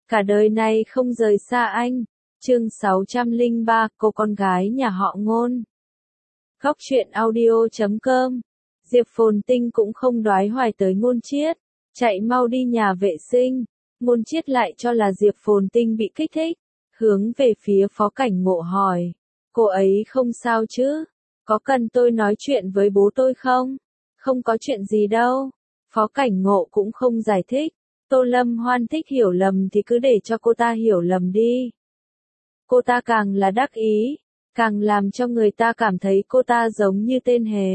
cả đời này không rời xa anh. Chương 603, cô con gái nhà họ Ngôn. Góc truyện audio.com. Diệp Phồn Tinh cũng không đoái hoài tới Ngôn Chiết, chạy mau đi nhà vệ sinh. Ngôn Chiết lại cho là Diệp Phồn Tinh bị kích thích, hướng về phía Phó Cảnh Ngộ hỏi, cô ấy không sao chứ? Có cần tôi nói chuyện với bố tôi không? Không có chuyện gì đâu. Phó Cảnh Ngộ cũng không giải thích. Tô Lâm Hoan thích hiểu lầm thì cứ để cho cô ta hiểu lầm đi. Cô ta càng là đắc ý, càng làm cho người ta cảm thấy cô ta giống như tên hề.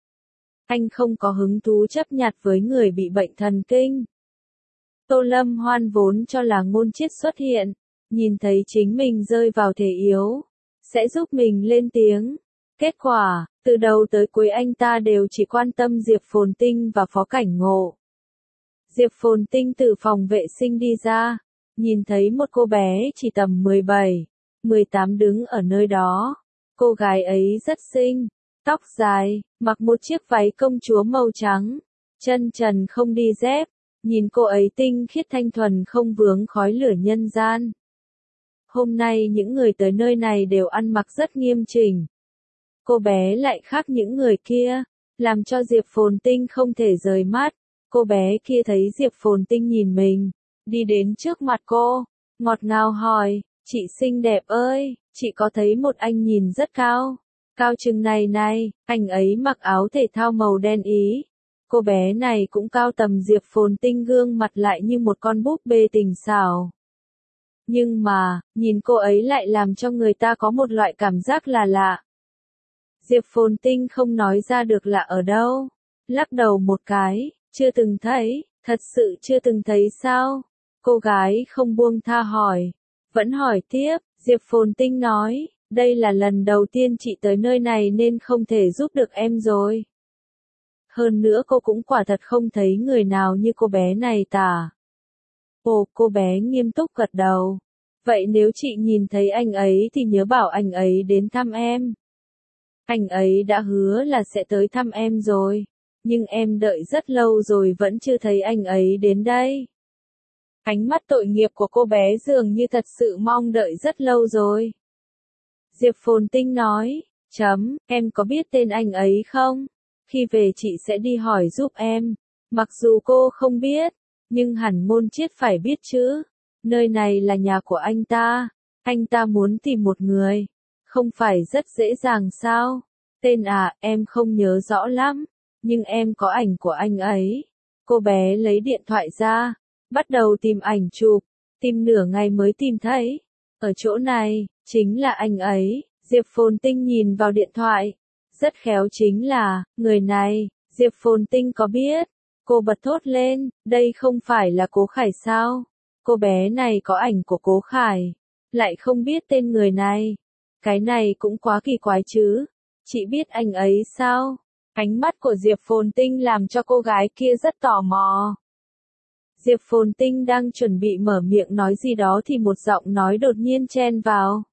Anh không có hứng thú chấp nhặt với người bị bệnh thần kinh. Tô Lâm Hoan vốn cho là Ngôn Chiết xuất hiện, nhìn thấy chính mình rơi vào thế yếu, sẽ giúp mình lên tiếng. Kết quả, từ đầu tới cuối anh ta đều chỉ quan tâm Diệp Phồn Tinh và Phó Cảnh Ngộ. Diệp Phồn Tinh từ phòng vệ sinh đi ra, nhìn thấy một cô bé chỉ tầm 17, 18 đứng ở nơi đó. Cô gái ấy rất xinh, tóc dài, mặc một chiếc váy công chúa màu trắng, chân trần không đi dép, nhìn cô ấy tinh khiết thanh thuần không vướng khói lửa nhân gian. Hôm nay những người tới nơi này đều ăn mặc rất nghiêm chỉnh. Cô bé lại khác những người kia, làm cho Diệp Phồn Tinh không thể rời mắt. Cô bé kia thấy Diệp Phồn Tinh nhìn mình, đi đến trước mặt cô, ngọt ngào hỏi, chị xinh đẹp ơi, chị có thấy một anh nhìn rất cao, cao chừng này này, anh ấy mặc áo thể thao màu đen ý. Cô bé này cũng cao tầm Diệp Phồn Tinh, gương mặt lại như một con búp bê tình xảo. Nhưng mà, nhìn cô ấy lại làm cho người ta có một loại cảm giác là lạ. Diệp Phồn Tinh không nói ra được lạ ở đâu, lắc đầu một cái, chưa từng thấy, thật sự chưa từng thấy sao? Cô gái không buông tha hỏi, vẫn hỏi tiếp. Diệp Phồn Tinh nói, đây là lần đầu tiên chị tới nơi này nên không thể giúp được em rồi. Hơn nữa cô cũng quả thật không thấy người nào như cô bé này tả. Ồ, cô bé nghiêm túc gật đầu. Vậy nếu chị nhìn thấy anh ấy thì nhớ bảo anh ấy đến thăm em. Anh ấy đã hứa là sẽ tới thăm em rồi, nhưng em đợi rất lâu rồi vẫn chưa thấy anh ấy đến đây. Ánh mắt tội nghiệp của cô bé dường như thật sự mong đợi rất lâu rồi. Diệp Phồn Tinh nói, em có biết tên anh ấy không? Khi về chị sẽ đi hỏi giúp em. Mặc dù cô không biết, nhưng hẳn Ngôn Chiết phải biết chứ. Nơi này là nhà của anh ta muốn tìm một người. Không phải rất dễ dàng sao? Tên em không nhớ rõ lắm, nhưng em có ảnh của anh ấy. Cô bé lấy điện thoại ra, bắt đầu tìm ảnh chụp, tìm nửa ngày mới tìm thấy. Ở chỗ này, chính là anh ấy. Diệp Phồn Tinh nhìn vào điện thoại. Rất khéo chính là, người này, Diệp Phồn Tinh có biết. Cô bật thốt lên, đây không phải là Cố Khải sao? Cô bé này có ảnh của Cố Khải, lại không biết tên người này. Cái này cũng quá kỳ quái chứ. Chị biết anh ấy sao? Ánh mắt của Diệp Phồn Tinh làm cho cô gái kia rất tò mò. Diệp Phồn Tinh đang chuẩn bị mở miệng nói gì đó thì một giọng nói đột nhiên chen vào.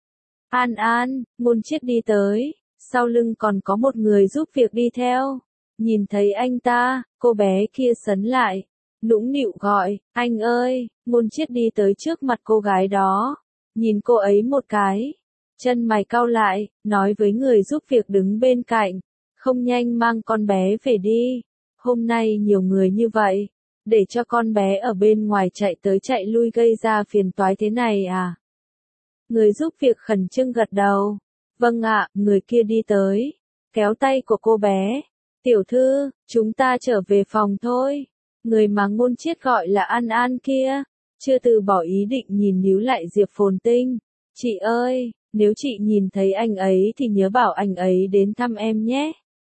An, Ngôn Chiết đi tới, sau lưng còn có một người giúp việc đi theo. Nhìn thấy anh ta, cô bé kia sấn lại, nũng nịu gọi, anh ơi. Ngôn Chiết đi tới trước mặt cô gái đó, nhìn cô ấy một cái, chân mày cau lại, nói với người giúp việc đứng bên cạnh, không nhanh mang con bé về đi. Hôm nay nhiều người như vậy, để cho con bé ở bên ngoài chạy tới chạy lui gây ra phiền toái thế này à? Người giúp việc khẩn trương gật đầu. Vâng ạ. Người kia đi tới, kéo tay của cô bé. Tiểu thư, chúng ta trở về phòng thôi. Người mà Ngôn Chiết gọi là An kia, chưa từ bỏ ý định nhìn níu lại Diệp Phồn Tinh. Chị ơi, nếu chị nhìn thấy anh ấy thì nhớ bảo anh ấy đến thăm em nhé.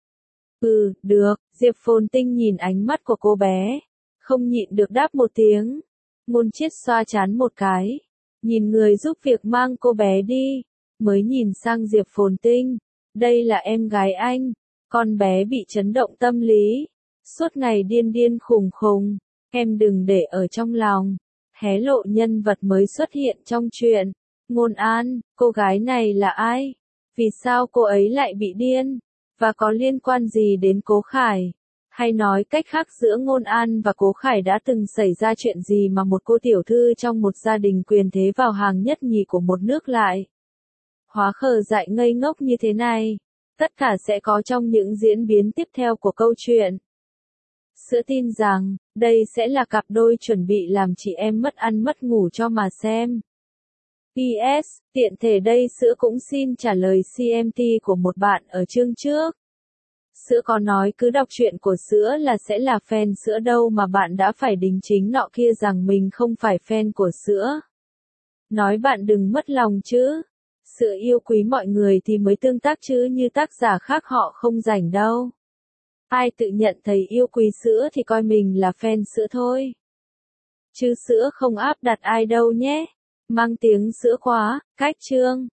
Được. Diệp Phồn Tinh nhìn ánh mắt của cô bé, không nhịn được đáp một tiếng. Ngôn Chiết xoa trán một cái, nhìn người giúp việc mang cô bé đi, mới nhìn sang Diệp Phồn Tinh. Đây là em gái anh. Con bé bị chấn động tâm lý, suốt ngày điên khùng. Em đừng để ở trong lòng. Hé lộ nhân vật mới xuất hiện trong truyện. Ngôn An, cô gái này là ai? Vì sao cô ấy lại bị điên? Và có liên quan gì đến Cố Khải? Hay nói cách khác giữa Ngôn An và Cố Khải đã từng xảy ra chuyện gì mà một cô tiểu thư trong một gia đình quyền thế vào hàng nhất nhì của một nước lại hóa khờ dại ngây ngốc như thế này. Tất cả sẽ có trong những diễn biến tiếp theo của câu chuyện. Sữa tin rằng, đây sẽ là cặp đôi chuẩn bị làm chị em mất ăn mất ngủ cho mà xem. PS, tiện thể đây Sữa cũng xin trả lời CMT của một bạn ở chương trước. Sữa có nói cứ đọc chuyện của Sữa là sẽ là fan Sữa đâu mà bạn đã phải đính chính nọ kia rằng mình không phải fan của Sữa. Nói bạn đừng mất lòng chứ. Sữa yêu quý mọi người thì mới tương tác chứ như tác giả khác họ không rảnh đâu. Ai tự nhận thấy yêu quý Sữa thì coi mình là fan Sữa thôi. Chứ Sữa không áp đặt ai đâu nhé. Mang tiếng Sữa quá, cách chương.